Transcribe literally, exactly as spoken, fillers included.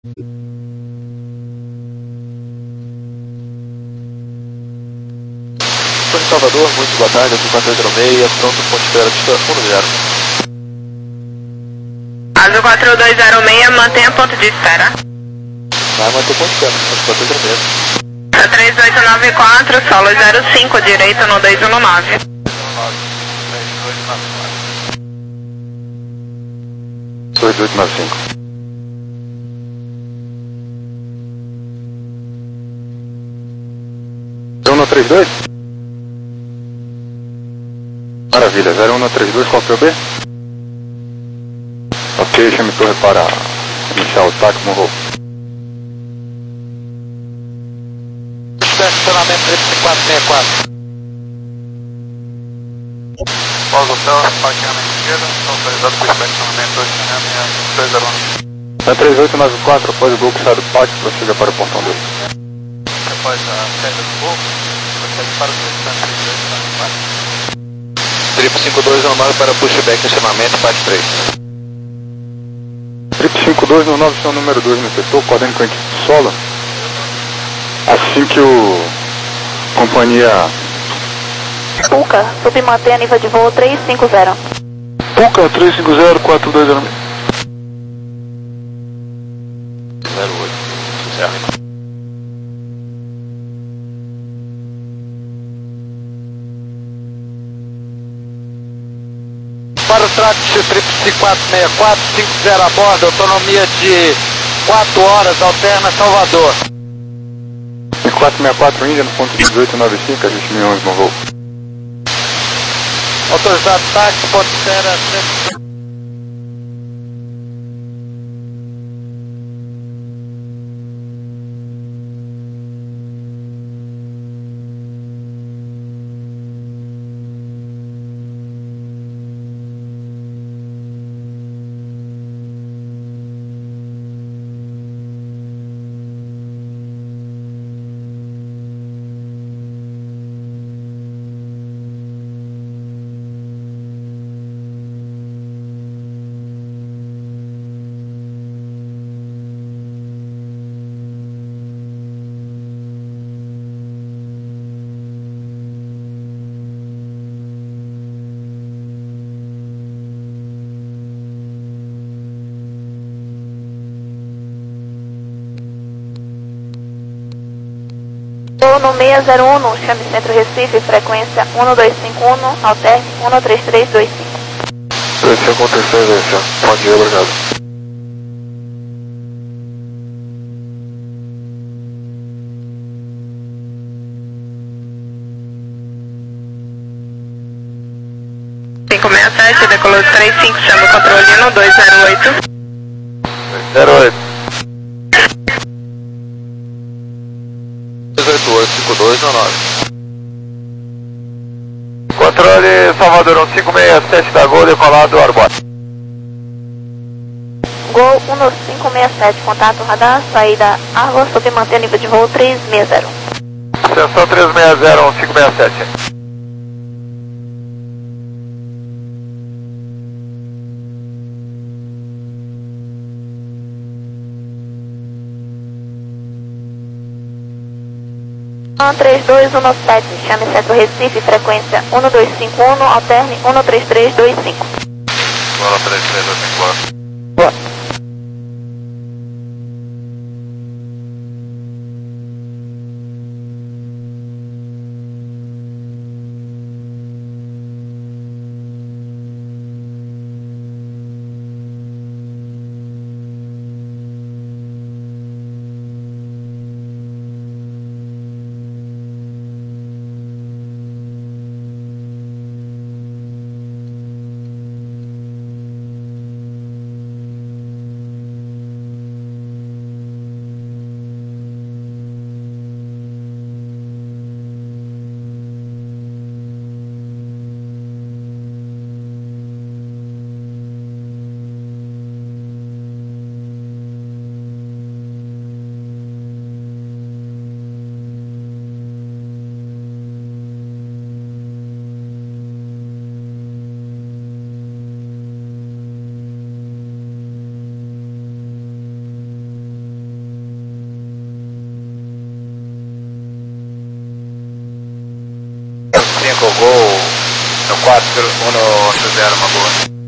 Estou em Salvador, muito boa tarde, aqui quatro zero seis, pronto, ponto espera, distância um zero. Azul quatro dois zero seis, mantenha ponto de espera. Vai manter ponto de espera, quatro zero seis. três oito nove quatro, solo zero cinco, direito no dois um nove. dois oito nove cinco. zero um três dois? Maravilha, zero um três dois, qual que é o B? Ok, chame torre para iniciar o TAC, morrou. Estacionamento três quatro seis quatro. Paulo Hotel, parqueamento esquerda, autorizado por estacionamento dois zero um. É três oito nove quatro, após o gol que sai do pátio, prossiga para o portão dois. Após a saída do gol, prossiga para o distante três oito nove quatro. Trip cinco dois no nove para pushback, estacionamento, parte três. Trip cinco dois no nove, seu número dois no setor, coordenando com a equipe solo. Assim que o companhia Puca, submantém a nível de voo três cinco zero. Puca três cinco zero quatro dois zero zero oito, certo. Para o trato Trip quatro seis quatro, cinco zero a bordo, autonomia de quatro horas, alterna Salvador. quatro seis quatro Índia no ponto dezoito nove cinco, a gente me onze no voo. Autorizado táxi, ponto espera, Voo no seis zero um, chame Centro Recife, frequência um dois cinco um, alterne um três três dois cinco. Esse aconteceu, esse. Pode ir, obrigado. cinco seis sete, decolou três cinco, chama o controle no dois zero oito. zero oito. dois oito oito, cinco dois nove. Controle Salvador, um cinco seis sete da Gol, decolado Arbot. Gol um cinco seis sete, contato radar, saída Argos, submantém a nível de voo três seis zero. Extensão três seis zero, um cinco seis sete. um três dois um sete, chame Centro Recife, frequência um dois cinco um, alterne um três três dois cinco. um três três dois cinco. Boa. Gol no quatro um zero, uma boa.